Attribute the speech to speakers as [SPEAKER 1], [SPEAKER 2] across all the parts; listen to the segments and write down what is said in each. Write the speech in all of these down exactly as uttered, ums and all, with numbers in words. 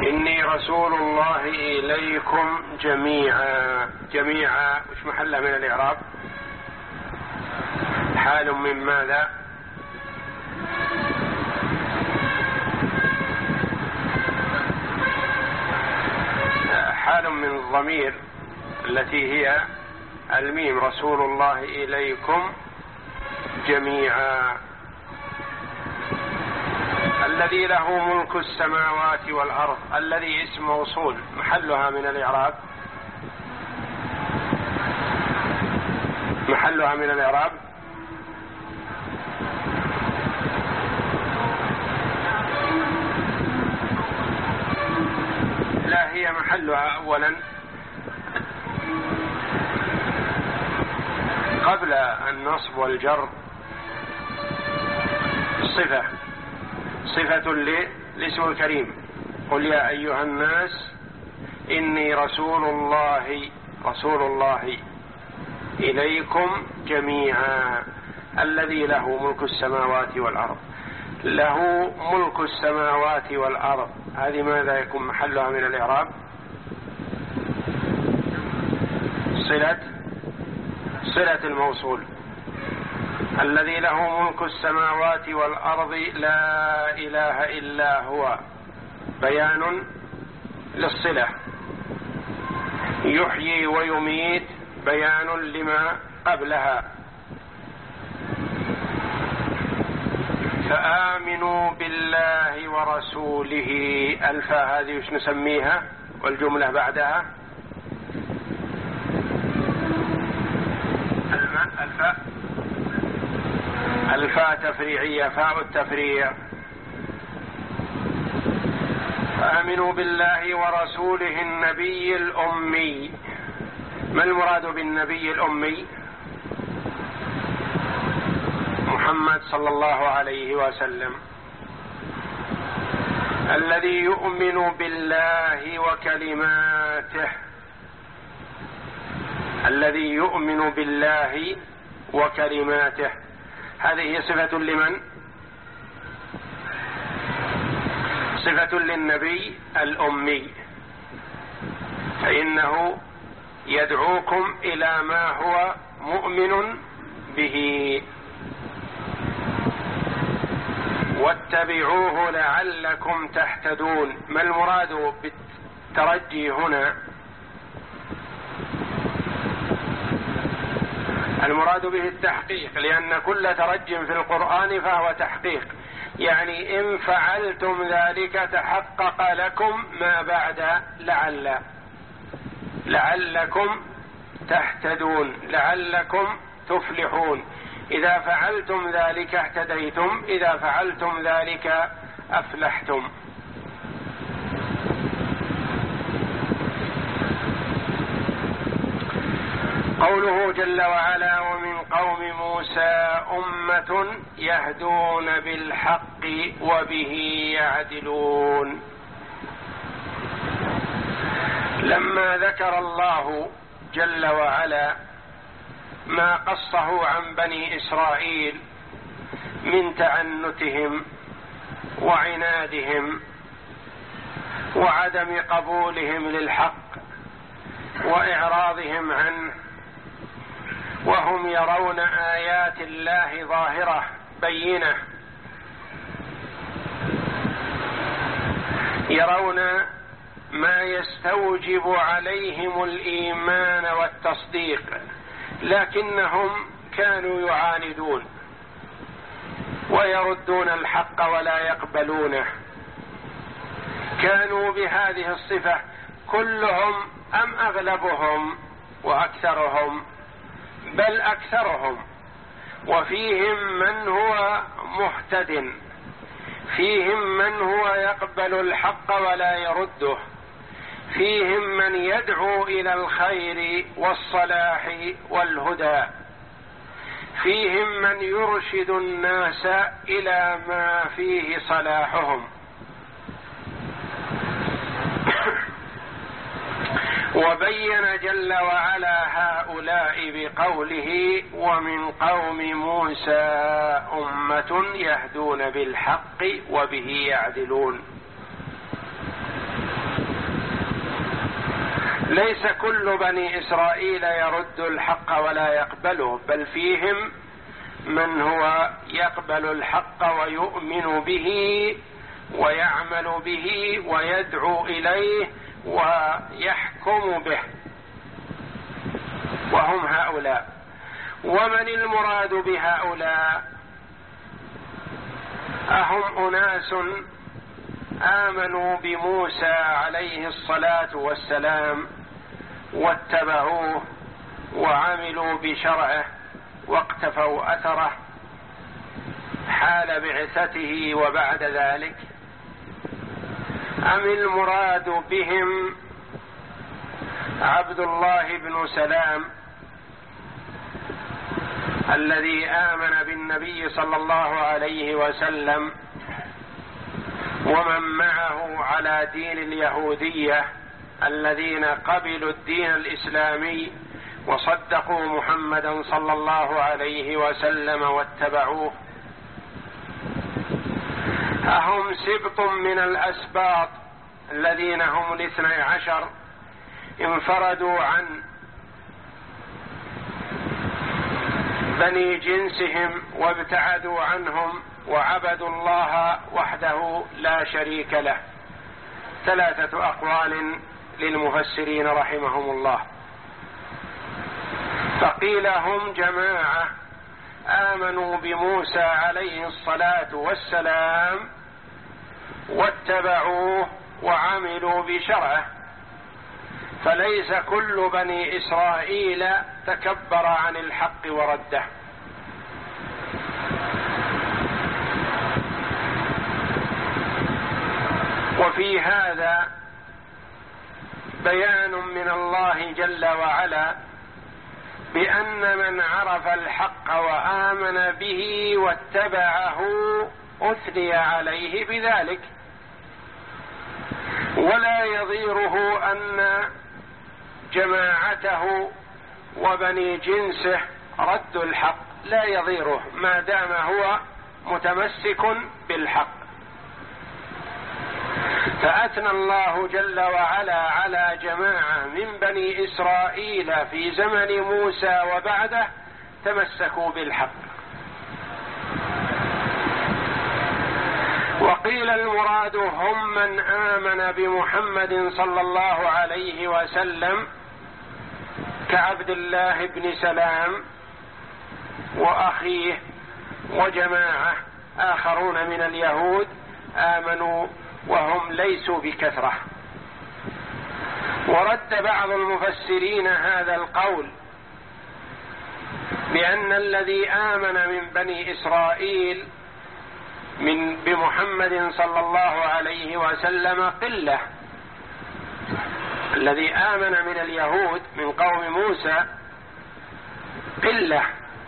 [SPEAKER 1] إني رسول الله إليكم جميعا. جميعا وش محلها من الإعراب؟ حال من ماذا؟ حال من الضمير التي هي الميم، رسول الله إليكم جميعا الذي له ملك السماوات والأرض. الذي اسم موصول محلها من الإعراب، محلها من الإعراب لا، هي محلها أولا قبل النصب والجر صفة صفة لاسم الكريم. قل يا أيها الناس إني رسول الله رسول الله إليكم جميعا الذي له ملك السماوات والأرض. له ملك السماوات والأرض، هذه ماذا يكون محلها من الإعراب؟ صلة صلة الموصول. الذي له ملك السماوات والأرض لا إله إلا هو، بيان للصلة. يحيي ويميت، بيان لما قبلها. فآمنوا بالله ورسوله. الفاء هذه وش نسميها؟ والجملة بعدها الفاء الفاء تفريعية، فاء التفريع. فآمنوا بالله ورسوله النبي الأمي. ما المراد بالنبي الأمي؟ محمد صلى الله عليه وسلم، الذي يؤمن بالله وكلماته. الذي يؤمن بالله وكلماته، هذه صفة لمن؟ صفة للنبي الأمي، فإنه يدعوكم إلى ما هو مؤمن به، واتبعوه لعلكم تهتدون. ما المراد بالترجي هنا؟ المراد به التحقيق، لأن كل ترج في القرآن فهو تحقيق، يعني إن فعلتم ذلك تحقق لكم ما بعد لعل، لعلكم تهتدون، لعلكم تفلحون. إذا فعلتم ذلك اهتديتم، إذا فعلتم ذلك أفلحتم. قوله جل وعلا: ومن قوم موسى أمة يهدون بالحق وبه يعدلون. لما ذكر الله جل وعلا ما قصه عن بني إسرائيل من تعنتهم وعنادهم وعدم قبولهم للحق وإعراضهم عنه، وهم يرون آيات الله ظاهرة بينة، يرون ما يستوجب عليهم الإيمان والتصديق، لكنهم كانوا يعاندون ويردون الحق ولا يقبلونه. كانوا بهذه الصفة كلهم أم أغلبهم وأكثرهم؟ بل أكثرهم. وفيهم من هو مهتد، فيهم من هو يقبل الحق ولا يرده، فيهم من يدعو إلى الخير والصلاح والهدى، فيهم من يرشد الناس إلى ما فيه صلاحهم. وبين جل وعلا هؤلاء بقوله: ومن قوم موسى أمة يهدون بالحق وبه يعدلون. ليس كل بني إسرائيل يرد الحق ولا يقبله، بل فيهم من هو يقبل الحق ويؤمن به ويعمل به ويدعو إليه ويحكم به، وهم هؤلاء. ومن المراد بهؤلاء؟ أهم أناس آمنوا بموسى عليه الصلاة والسلام واتبعوه وعملوا بشرعه واقتفوا أثره حال بعثته وبعد ذلك، أم المراد بهم عبد الله بن سلام الذي آمن بالنبي صلى الله عليه وسلم ومن معه على دين اليهودية الذين قبلوا الدين الإسلامي وصدقوا محمدا صلى الله عليه وسلم واتبعوه؟ أهم سبط من الأسباط الذين هم الاثني عشر انفردوا عن بني جنسهم وابتعدوا عنهم وعبدوا الله وحده لا شريك له؟ ثلاثة أقوال للمفسرين رحمهم الله. فقيل هم جماعة آمنوا بموسى عليه الصلاة والسلام واتبعوه وعملوا بشرعه، فليس كل بني إسرائيل تكبر عن الحق ورده. وفي هذا بيان من الله جل وعلا بأن من عرف الحق وآمن به واتبعه أثني عليه بذلك، ولا يضيره أن جماعته وبني جنسه ردوا الحق، لا يضيره ما دام هو متمسك بالحق. فأثنى الله جل وعلا على جماعة من بني إسرائيل في زمن موسى وبعده تمسكوا بالحق. وقيل المراد هم من آمن بمحمد صلى الله عليه وسلم كعبد الله بن سلام وأخيه وجماعة آخرون من اليهود آمنوا وهم ليسوا بكثرة. ورد بعض المفسرين هذا القول بأن الذي آمن من بني إسرائيل من بمحمد صلى الله عليه وسلم قلة، الذي آمن من اليهود من قوم موسى قلة،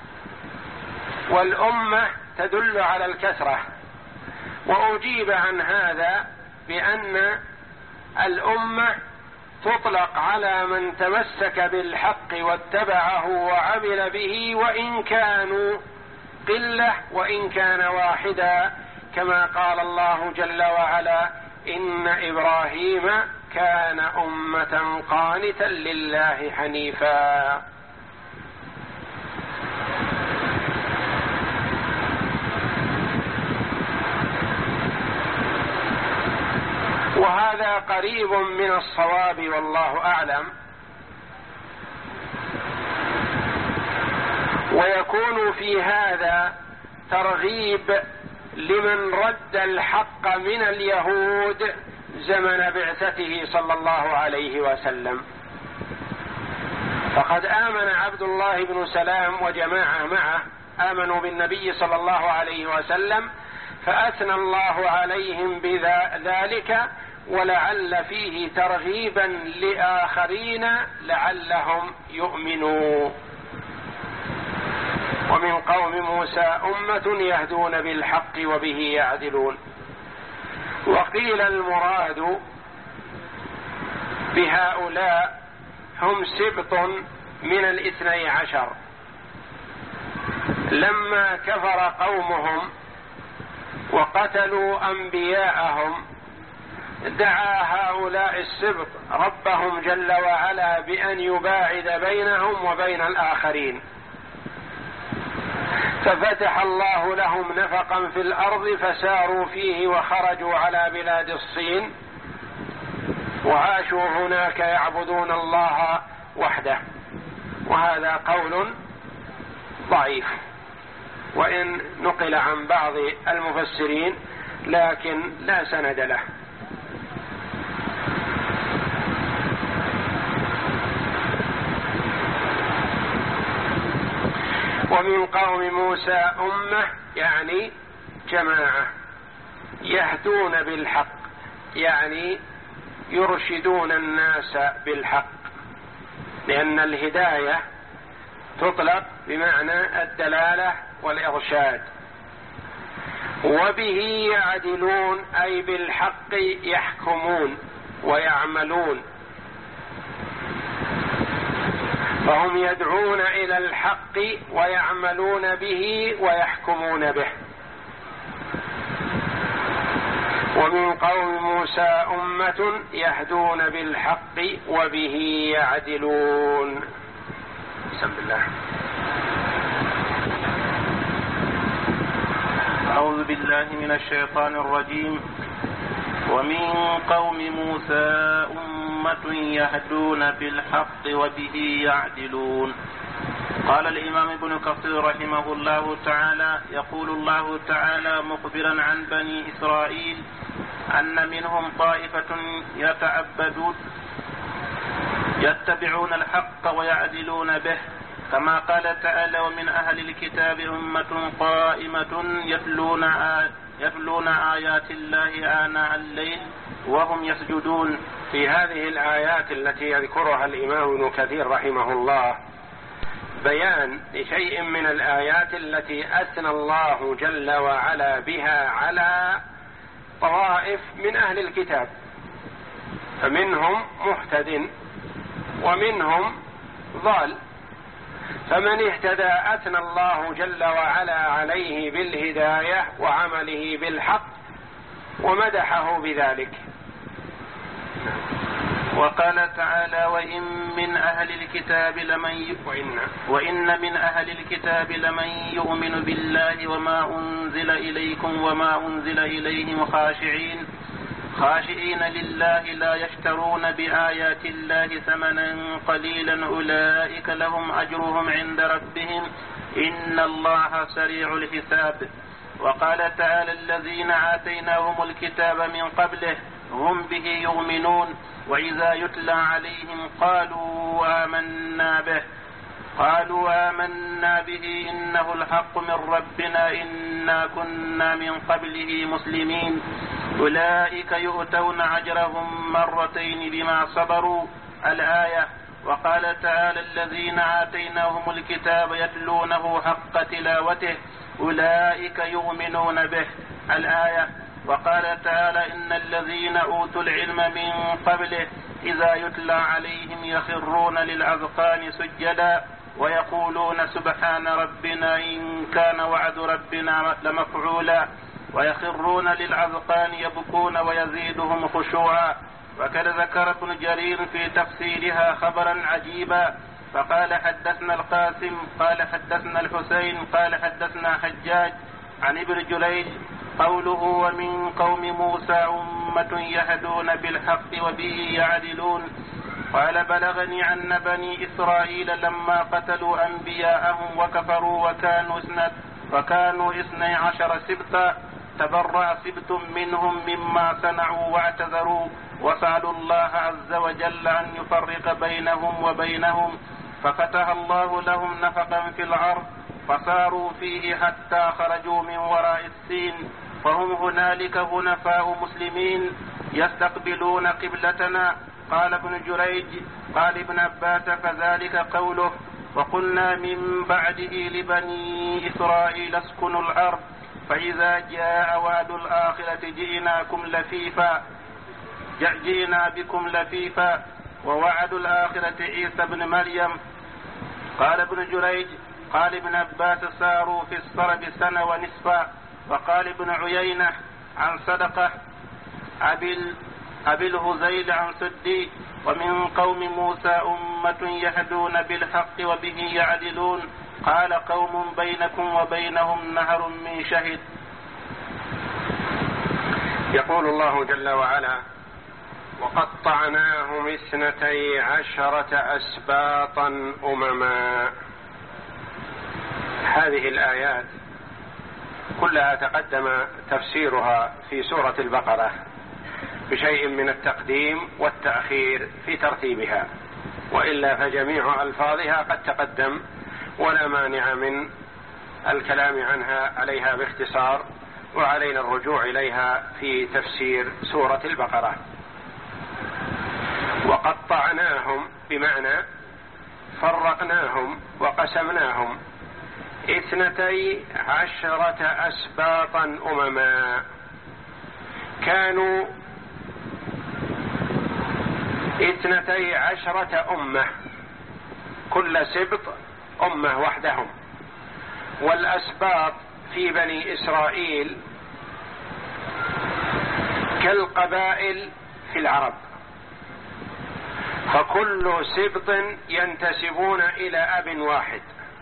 [SPEAKER 1] والأمة تدل على الكثرة. وأجيب عن هذا بأن الأمة تطلق على من تمسك بالحق واتبعه وعمل به وإن كانوا قلة وإن كان واحدا، كما قال الله جل وعلا: إن إبراهيم كان أمة قانتا لله حنيفا. وهذا قريب من الصواب والله أعلم. ويكون في هذا ترغيب لمن رد الحق من اليهود زمن بعثته صلى الله عليه وسلم. فقد آمن عبد الله بن سلام وجماعة معه آمنوا بالنبي صلى الله عليه وسلم، فأثنى الله عليهم بذلك، ولعل فيه ترغيبا لآخرين لعلهم يؤمنوا. ومن قوم موسى أمة يهدون بالحق وبه يعدلون. وقيل المراد بهؤلاء هم سبط من الاثني عشر، لما كفر قومهم وقتلوا أنبياءهم دعا هؤلاء السبط ربهم جل وعلا بأن يباعد بينهم وبين الآخرين، ففتح الله لهم نفقا في الأرض فساروا فيه وخرجوا على بلاد الصين وعاشوا هناك يعبدون الله وحده. وهذا قول ضعيف وإن نقل عن بعض المفسرين لكن لا سند له. ومن قوم موسى أمة يعني جماعة يهدون بالحق، يعني يرشدون الناس بالحق، لأن الهداية تطلق بمعنى الدلالة والإرشاد. وبه يعدلون أي بالحق يحكمون ويعملون، فهم يدعون إلى الحق ويعملون به ويحكمون به. ومن قوم موسى أمة يهدون بالحق وبه يعدلون. بسم الله.
[SPEAKER 2] أعوذ بالله من الشيطان الرجيم. ومن قوم موسى أمة يهدون بالحق وبه يعدلون. قال الإمام ابن كثير رحمه الله تعالى: يقول الله تعالى مخبرا عن بني إسرائيل أن منهم طائفة يتعبدون يتبعون الحق ويعدلون به، كما قال تعالى: ومن أهل الكتاب أمة قائمة يتلون آ... يتلون آيات الله آناء الليل وهم يسجدون.
[SPEAKER 1] في هذه الآيات التي يذكرها الإمام ابن كثير رحمه الله بيان لشيء من الآيات التي أثنى الله جل وعلا بها على طوائف من أهل الكتاب، فمنهم مهتد ومنهم ضال، فمن اهتدى أثنى الله جل وعلا عليه بالهداية وعمله بالحق ومدحه بذلك.
[SPEAKER 2] وقال تعالى: وإن من أهل الكتاب لمن ي... وإن... وإن من أهل الكتاب لمن يؤمن بالله وما أنزل إليكم وما أنزل إليهم خاشعين خاشعين لله لا يشترون بآيات الله ثمنا قليلا أولئك لهم أجرهم عند ربهم إن الله سريع الحساب. وقال تعالى: الذين آتيناهم الكتاب من قبله هم به يؤمنون وإذا يتلى عليهم قالوا آمنا به قالوا آمنا به إنه الحق من ربنا إنا كنا من قبله مسلمين أولئك يؤتون أجرهم مرتين بما صبروا. الآية. وقال تعالى: الذين آتيناهم الكتاب يتلونه حق تلاوته أولئك يؤمنون به. الآية. وقال تعالى: إن الذين أوتوا العلم من قبله إذا يتلى عليهم يخرون للأذقان سجدا ويقولون سبحان ربنا إن كان وعد ربنا لمفعولا ويخرون للأذقان يبكون ويزيدهم خشوعا. وقد ذكر ابن جرير في تفسيرها خبرا عجيبا فقال: حدثنا القاسم قال حدثنا الحسين قال حدثنا حجاج عن ابن جريج قوله: ومن قوم موسى أمة يهدون بالحق وبه يعدلون. قال: بلغني أن بني إسرائيل لما قتلوا أنبياءهم وكفروا وكانوا اثنت وكانوا اثني عشر سبطا تبرأ سبط منهم مما صنعوا واعتذروا وسألوا الله عز وجل أن يفرق بينهم وبينهم، ففتح الله لهم نفقا في الأرض فصاروا فيه حتى خرجوا من وراء السين، فهم هنالك هنفاء مسلمين يستقبلون قبلتنا. قال ابن جريج قال ابن عباس: فذلك قوله: وقلنا من بعده لبني إسرائيل اسكنوا الأرض فإذا جاء وعد الآخرة جئناكم لفيفا جئنا بكم لفيفا ووعد الآخرة عيسى بن مريم. قال ابن جريج قال ابن عباس: ساروا في السرب سنة ونصفا. وقال ابن عيينة عن صدقة أبي أبي الهذيل عن سدي. ومن قوم موسى أمة يهدون بالحق وبه يعدلون. قال قوم بينكم وبينهم نهر من شهد.
[SPEAKER 1] يقول الله جل وعلا: وقطعناهم اثنتي عشرة أسباطا أمما. هذه الآيات كلها تقدم تفسيرها في سورة البقرة بشيء من التقديم والتأخير في ترتيبها، وإلا فجميع ألفاظها قد تقدم ولا مانع من الكلام عنها عليها باختصار، وعلينا الرجوع إليها في تفسير سورة البقرة. وقطعناهم بمعنى فرقناهم وقسمناهم اثنتي عشرة أسباطا أمما. كانوا اثنتي عشرة أمة، كل سبط أمة وحدهم. والأسباط في بني إسرائيل كالقبائل في العرب، فكل سبط ينتسبون إلى أب واحد.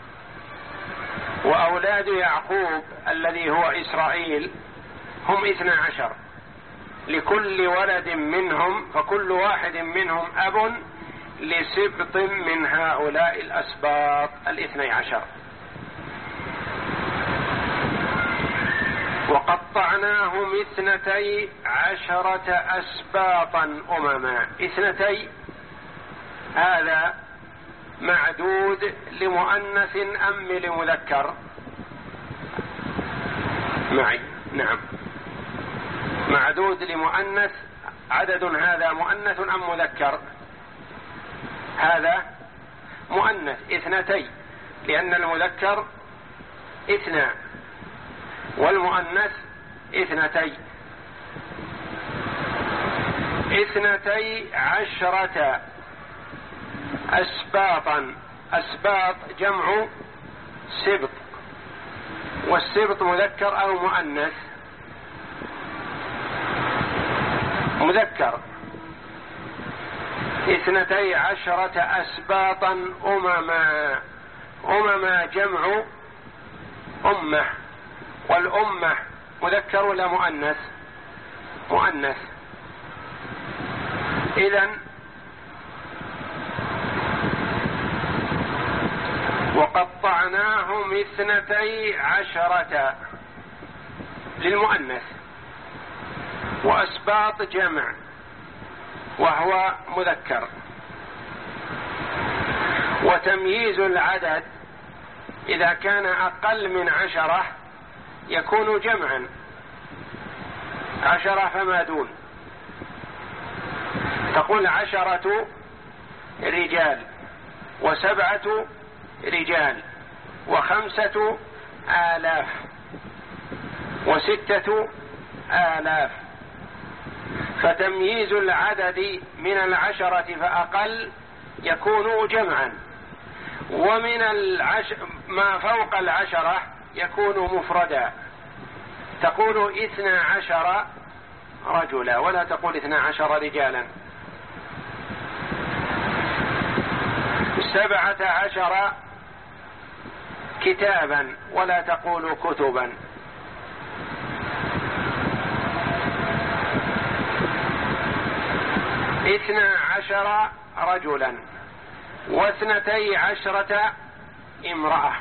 [SPEAKER 1] وأولاد يعقوب الذي هو إسرائيل هم اثنا عشر، لكل ولد منهم، فكل واحد منهم أب لسبط من هؤلاء الأسباط الاثني عشر. وقطعناهم اثنتي عشرة أسباطا أمما. اثنتي هذا معدود لمؤنث أم لمذكر؟ معي نعم، معدود لمؤنث. عدد هذا مؤنث أم مذكر؟ هذا مؤنث اثنتي، لأن المذكر اثنى والمؤنث اثنتي. اثنتي عشرة أسباطا. أسباط جمع سبط، والسبط مذكر أو مؤنث؟ مذكر. اثنتي عشرة أسباطا أمما. أمما جمع أمة، والأمة مذكر ولا مؤنث؟ مؤنث. إذن وقطعناهم اثنتي عشرة للمؤنث، وأسباط جمع وهو مذكر. وتمييز العدد إذا كان أقل من عشرة يكون جمعا، عشرة فما دون. تقول عشرة رجال، وسبعة رجال، وخمسة آلاف، وستة آلاف. فتمييز العدد من العشرة فأقل يكون جمعا، ومن العش... ما فوق العشرة يكون مفردا. تقول اثنى عشر رجلا ولا تقول اثنى عشر رجالا. سبعة عشر كتابا ولا تقول كتبا. اثنى عشر رجلا واثنتي عشرة امرأة.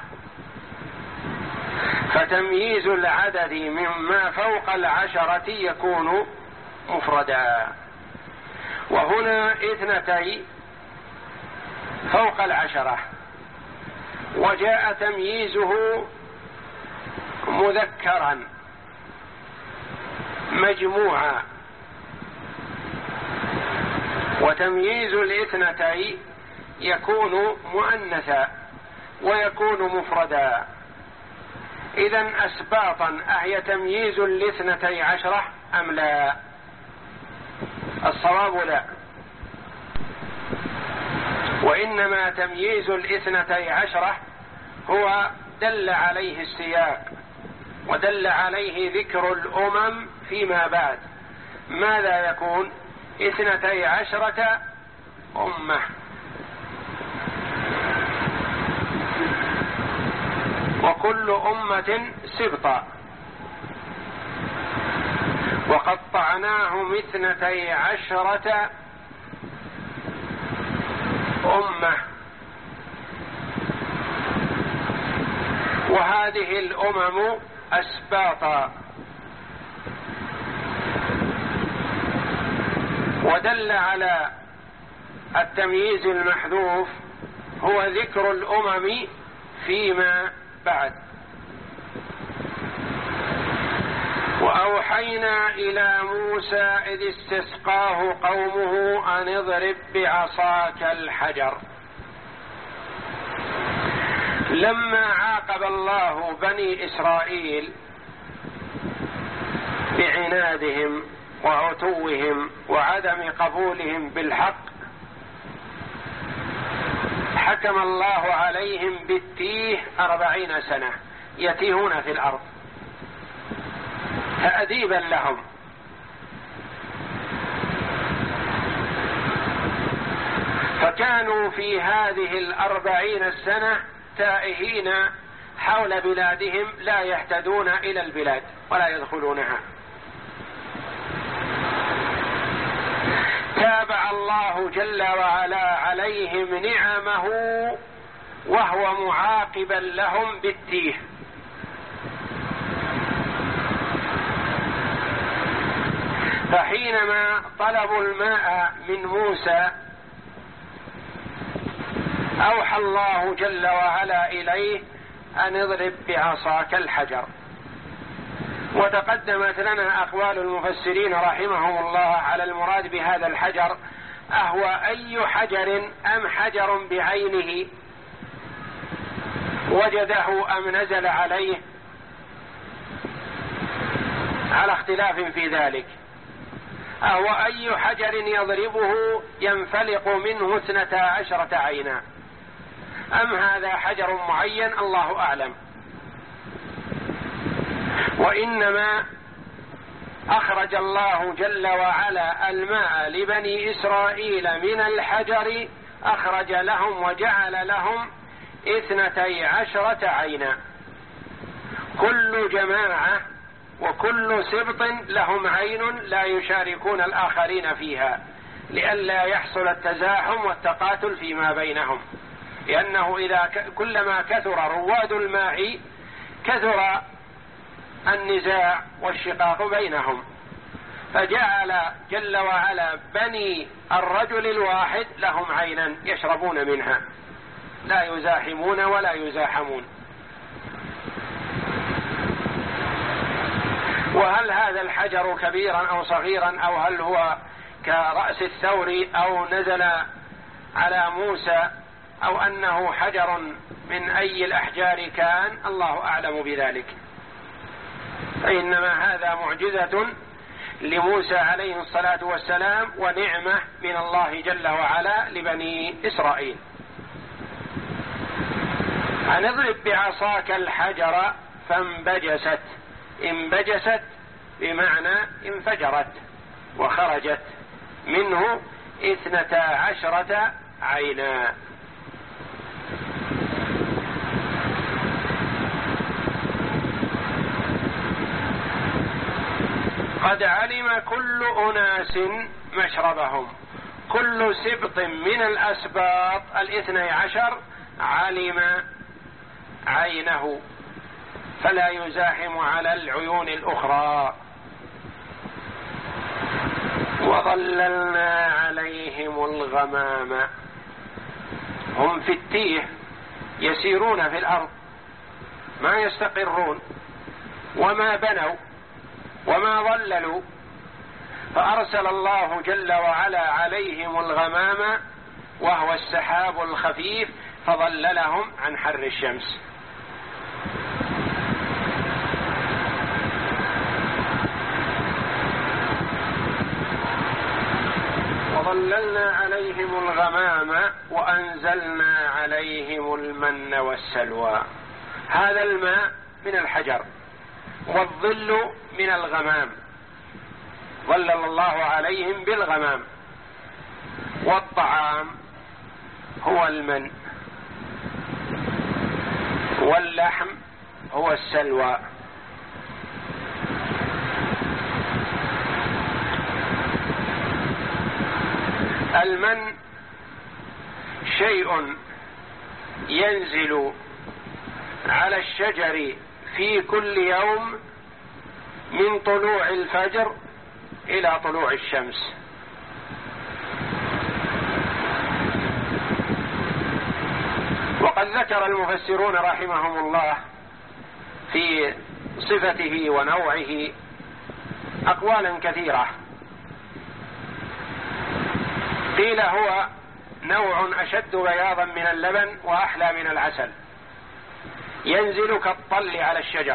[SPEAKER 1] فتمييز العدد مما فوق العشرة يكون مفردا. وهنا اثنتي فوق العشرة، وجاء تمييزه مذكرا مجموعا. وتمييز الاثنتي يكون مؤنثا ويكون مفردا. إذن أسباطا أهي تمييز الاثنتي عشرة أم لا؟ الصواب لا، وإنما تمييز الاثنتي عشرة هو دل عليه السياق ودل عليه ذكر الأمم فيما بعد. ماذا يكون؟ اثنتي عشرة أمة، وكل أمة سبطا، وقطعناهم اثنتي عشرة أمة، وهذه الأمم أسباطا. ودل على التمييز المحذوف هو ذكر الأمم فيما بعد. وأوحينا إلى موسى إذ استسقاه قومه أن اضرب بعصاك الحجر. لما عاقب الله بني إسرائيل بعنادهم وعتوهم وعدم قبولهم بالحق، حكم الله عليهم بالتيه أربعين سنة يتيهون في الأرض تأديبا لهم. فكانوا في هذه الأربعين السنة تائهين حول بلادهم، لا يهتدون إلى البلاد ولا يدخلونها. تابع الله جل وعلا عليهم نعمه وهو معاقبا لهم بالتيه. فحينما طلبوا الماء من موسى أوحى الله جل وعلا إليه أن اضرب بعصاك الحجر. وتقدمت لنا أقوال المفسرين رحمهم الله على المراد بهذا الحجر، أهو أي حجر أم حجر بعينه وجده أم نزل عليه، على اختلاف في ذلك. أهو أي حجر يضربه ينفلق منه اثنتا عشرة عينا، أم هذا حجر معين الله أعلم. وإنما أخرج الله جل وعلا الماء لبني إسرائيل من الحجر، أخرج لهم وجعل لهم اثنتي عشرة عينا، كل جماعة وكل سبط لهم عين لا يشاركون الآخرين فيها، لئلا يحصل التزاحم والتقاتل فيما بينهم، لأنه إذا كلما كثر رواد الماء كثر النزاع والشقاق بينهم. فجعل جل وعلا بني الرجل الواحد لهم عينا يشربون منها، لا يزاحمون ولا يزاحمون. وهل هذا الحجر كبيرا أو صغيرا، أو هل هو كرأس الثور أو نزل على موسى، أو أنه حجر من أي الأحجار كان، الله أعلم بذلك. فإنما هذا معجزة لموسى عليه الصلاة والسلام ونعمة من الله جل وعلا لبني إسرائيل. أن اضرب بعصاك الحجر فانبجست. انبجست بمعنى انفجرت وخرجت منه اثنتا عشرة عينا. قد علم كل أناس مشربهم. كل سبط من الأسباط الاثني عشر علم عينه، فلا يزاحم على العيون الأخرى. وظللنا عليهم الغمام. هم في التيه يسيرون في الأرض ما يستقرون وما بنوا وما ظللوا، فأرسل الله جل وعلا عليهم الغمام وهو السحاب الخفيف فظللهم عن حر الشمس. وظللنا عليهم الغمام وأنزلنا عليهم المن والسلوى. هذا الماء من الحجر والظل من الغمام، ظلل الله عليهم بالغمام. والطعام هو المن، واللحم هو السلوى. المن شيء ينزل على الشجر في كل يوم من طلوع الفجر إلى طلوع الشمس. وقد ذكر المفسرون رحمهم الله في صفته ونوعه أقوالا كثيرة. قيل هو نوع أشد بياضا من اللبن وأحلى من العسل، ينزل كالطل على الشجر،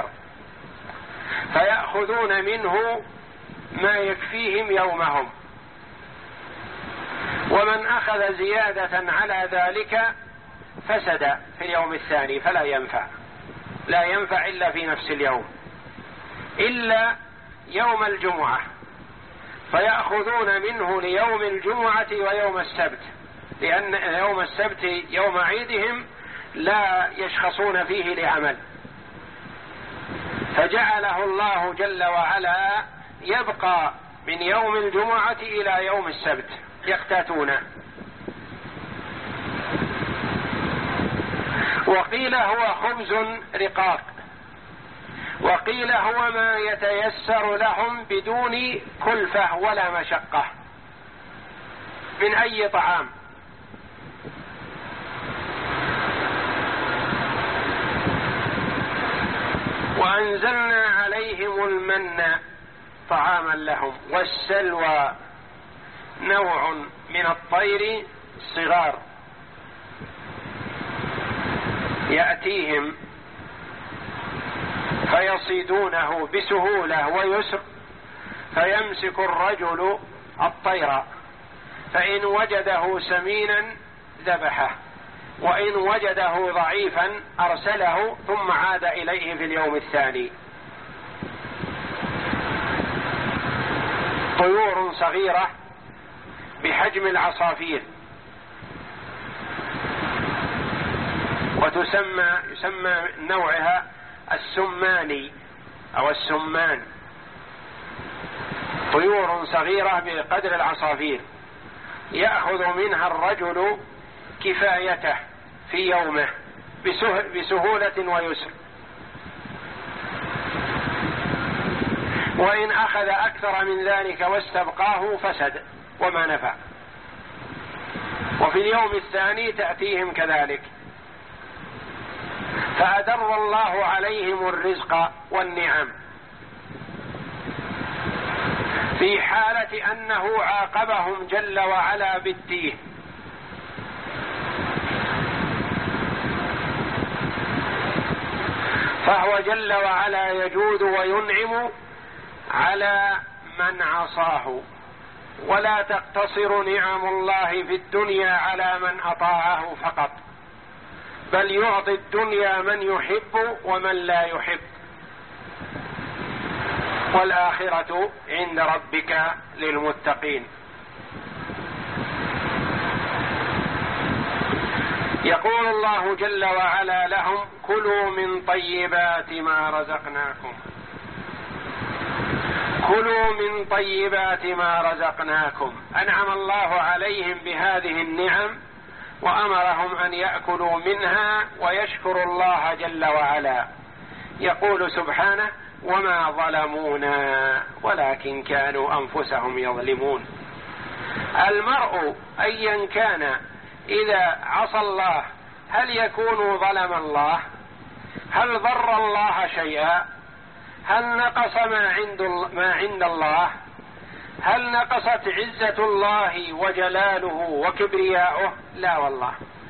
[SPEAKER 1] فيأخذون منه ما يكفيهم يومهم، ومن أخذ زيادة على ذلك فسد في اليوم الثاني فلا ينفع، لا ينفع إلا في نفس اليوم، إلا يوم الجمعة، فيأخذون منه ليوم الجمعة ويوم السبت، لأن يوم السبت يوم عيدهم لا يشخصون فيه لعمل، فجعله الله جل وعلا يبقى من يوم الجمعة إلى يوم السبت يقتاتونه. وقيل هو خبز رقاق، وقيل هو ما يتيسر لهم بدون كلفة ولا مشقة من أي طعام. وأنزلنا عليهم المن طعاما لهم، والسلوى نوع من الطير الصغار يأتيهم فيصيدونه بسهولة ويسر، فيمسك الرجل الطير فإن وجده سمينا ذبحه، وإن وجده ضعيفا أرسله ثم عاد إليه في اليوم الثاني. طيور صغيرة بحجم العصافير، وتسمى يسمى نوعها السماني أو السمان، طيور صغيرة بقدر العصافير، يأخذ منها الرجل كفايته في يومه بسهولة ويسر، وإن أخذ أكثر من ذلك واستبقاه فسد وما نفع. وفي اليوم الثاني تأتيهم كذلك، فأدر الله عليهم الرزق والنعم في حالة أنه عاقبهم جل وعلا بالتيه، فهو جل وعلا يجود وينعم على من عصاه، ولا تقتصر نعم الله في الدنيا على من أطاعه فقط، بل يعطي الدنيا من يحب ومن لا يحب، والآخرة عند ربك للمتقين. يقول الله جل وعلا لهم: كلوا من طيبات ما رزقناكم، كلوا من طيبات ما رزقناكم. أنعم الله عليهم بهذه النعم وأمرهم أن يأكلوا منها ويشكروا الله جل وعلا. يقول سبحانه: وما ظلمونا ولكن كانوا أنفسهم يظلمون. المرء أيا كان إذا عصى الله هل يكون ظلم الله؟ هل ضر الله شيئا؟ هل نقص ما عند ما عند الله؟ هل نقصت عزة الله وجلاله وكبرياؤه؟ لا والله.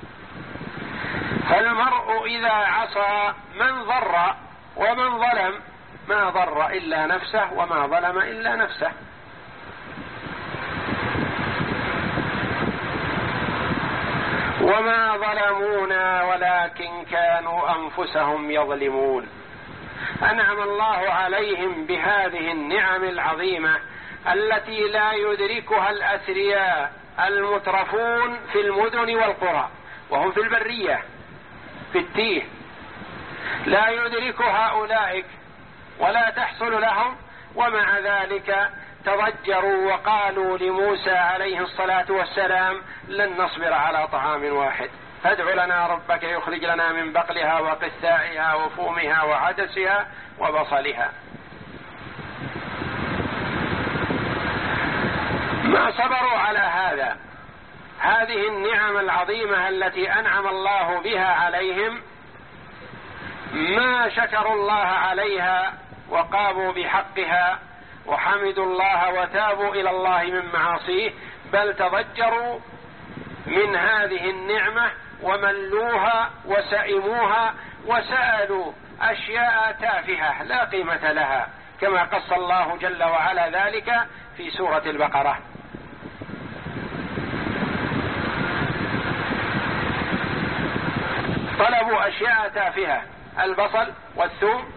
[SPEAKER 1] فالمرء إذا عصى من ضر ومن ظلم ما ضر إلا نفسه وما ظلم إلا نفسه. وما ظلمونا ولكن كانوا أنفسهم يظلمون. أنعم الله عليهم بهذه النعم العظيمة التي لا يدركها الأثرياء المترفون في المدن والقرى وهم في البرية في التيه، لا يدركها أولئك ولا تحصل لهم، ومع ذلك تضجروا وقالوا لموسى عليه الصلاة والسلام لن نصبر على طعام واحد فادع لنا ربك يخرج لنا من بقلها وقثائها وفومها وعدسها وبصلها. ما صبروا على هذا. هذه النعم العظيمة التي أنعم الله بها عليهم ما شكروا الله عليها وقاموا بحقها وحمدوا الله وتابوا إلى الله من معاصيه، بل تضجروا من هذه النعمة وملوها وسئموها وسألوا أشياء تافهة لا قيمة لها، كما قص الله جل وعلا ذلك في سورة البقرة. طلبوا أشياء تافهة، البصل والثوم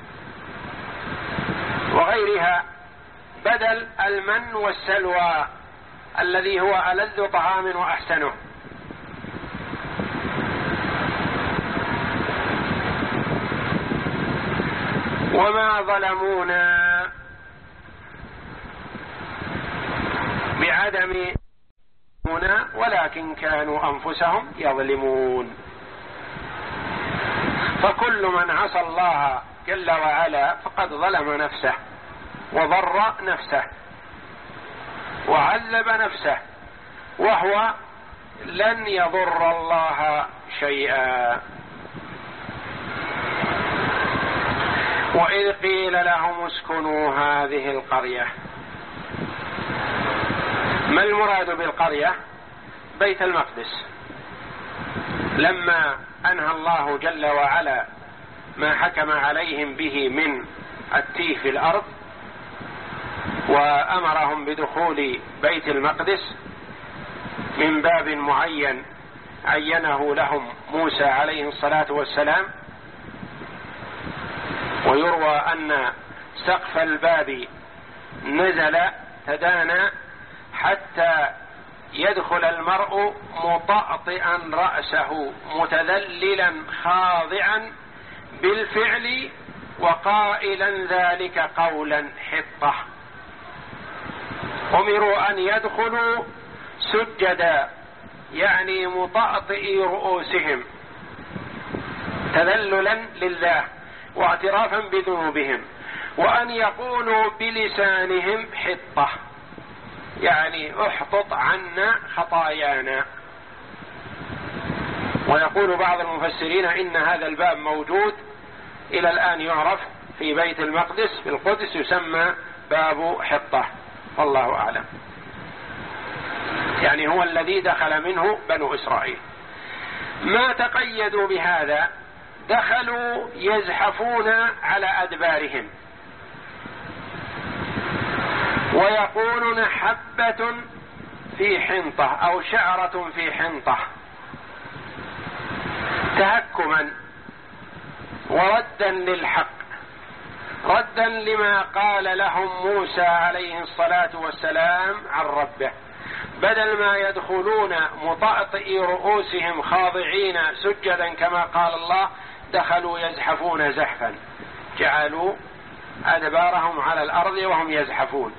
[SPEAKER 1] وغيرها بدل المن والسلوى الذي هو ألذ طعام وأحسنه. وما ظلمونا بعدم هنا ولكن كانوا أنفسهم يظلمون. فكل من عصى الله جل وعلا فقد ظلم نفسه وضر نفسه وعذب نفسه، وهو لن يضر الله شيئا. وإذ قيل لهم اسكنوا هذه القرية. ما المراد بالقرية؟ بيت المقدس. لما أنهى الله جل وعلا ما حكم عليهم به من التيه في الأرض وأمرهم بدخول بيت المقدس من باب معين عينه لهم موسى عليه الصلاة والسلام، ويروى أن سقف الباب نزل تدانى حتى يدخل المرء مطأطئا رأسه متذللا خاضعا بالفعل وقائلا ذلك قولا حطة. أمروا أن يدخلوا سجدا يعني مطأطئي رؤوسهم تذللا لله واعترافا بذنوبهم، وأن يقولوا بلسانهم حطة يعني احطط عنا خطايانا. ويقول بعض المفسرين إن هذا الباب موجود إلى الآن يعرف في بيت المقدس في القدس يسمى باب حطة، والله أعلم. يعني هو الذي دخل منه بنو إسرائيل. ما تقيدوا بهذا، دخلوا يزحفون على أدبارهم ويقولون حبة في حنطة أو شعرة في حنطة تهكما وردا للحق، ردا لما قال لهم موسى عليه الصلاة والسلام عن ربه. بدل ما يدخلون مطأطئي رؤوسهم خاضعين سجدا كما قال الله، دخلوا يزحفون زحفا، جعلوا أدبارهم على الأرض وهم يزحفون.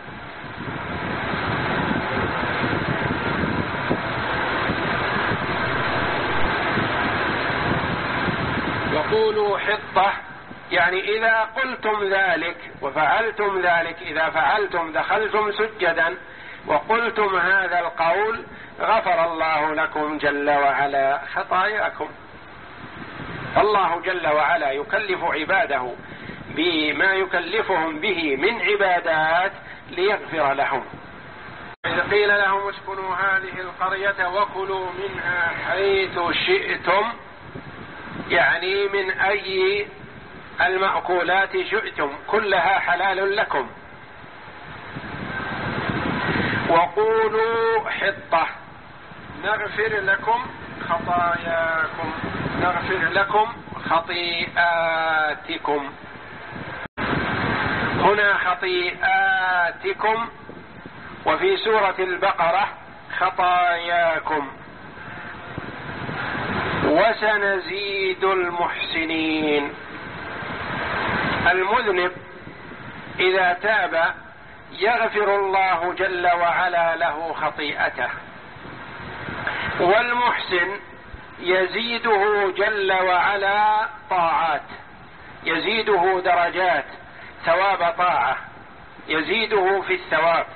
[SPEAKER 1] وقولوا حطة يعني إذا قلتم ذلك وفعلتم ذلك، إذا فعلتم دخلتم سجدا وقلتم هذا القول غفر الله لكم جل وعلا خطاياكم. الله جل وعلا يكلف عباده بما يكلفهم به من عبادات ليغفر لهم. إذ قيل لهم اسكنوا هذه القرية وكلوا منها حيث شئتم يعني من أي المأكولات شئتم كلها حلال لكم، وقولوا حطة نغفر لكم خطاياكم نغفر لكم خطيئاتكم. هنا خطيئاتكم، وفي سورة البقرة خطاياكم. وسنزيد المحسنين. المذنب إذا تاب يغفر الله جل وعلا له خطيئته، والمحسن يزيده جل وعلا طاعات، يزيده درجات، ثواب طاعة يزيده في الثواب.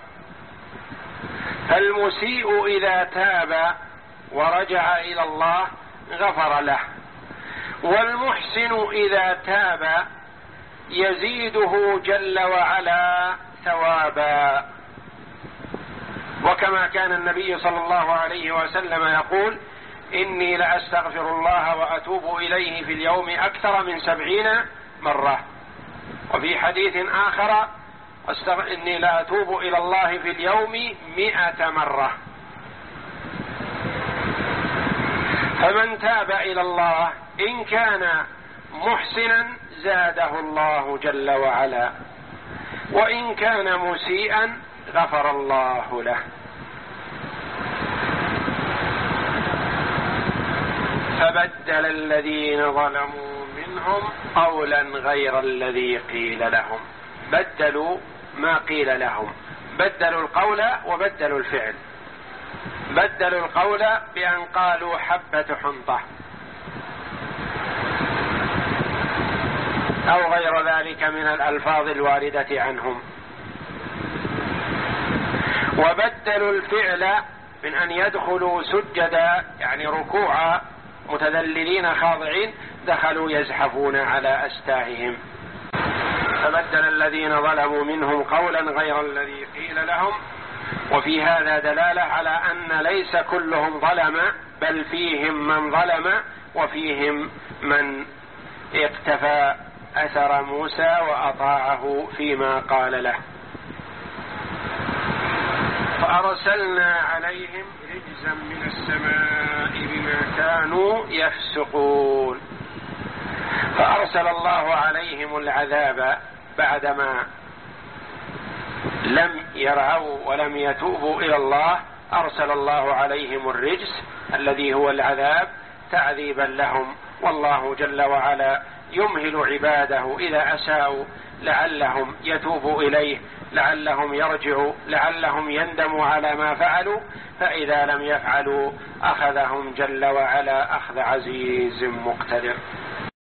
[SPEAKER 1] فالمسيء إذا تاب ورجع إلى الله غفر له، والمحسن إذا تاب يزيده جل وعلا ثوابا. وكما كان النبي صلى الله عليه وسلم يقول: إني لأستغفر الله وأتوب إليه في اليوم أكثر من سبعين مرة. وفي حديث آخر: إني لأتوب إلى الله في اليوم مئة مرة. فمن تاب إلى الله إن كان محسنا زاده الله جل وعلا، وإن كان مسيئا غفر الله له. فبدل الذين ظلموا منهم قولا غير الذي قيل لهم. بدلوا ما قيل لهم، بدلوا القول وبدلوا الفعل. بدلوا القول بأن قالوا حبة حنطة أو غير ذلك من الألفاظ الواردة عنهم، وبدلوا الفعل من أن يدخلوا سجدا يعني ركوعا متذللين خاضعين، دخلوا يزحفون على أستاههم. فبدل الذين ظلموا منهم قولا غير الذي قيل لهم. وفي هذا دلالة على أن ليس كلهم ظلم، بل فيهم من ظلم وفيهم من اقتفى أثر موسى وأطاعه فيما قال له. فأرسلنا عليهم رجزا من السماء بما كانوا يفسقون. فأرسل الله عليهم العذاب بعدما لم يرعوا ولم يتوبوا إلى الله. أرسل الله عليهم الرجس الذي هو العذاب تعذيبا لهم، والله جل وعلا يمهل عباده إذا أساءوا لعلهم يتوبوا إليه، لعلهم يرجعوا، لعلهم يندموا على ما فعلوا. فإذا لم يفعلوا أخذهم جل وعلا أخذ عزيز مقتدر.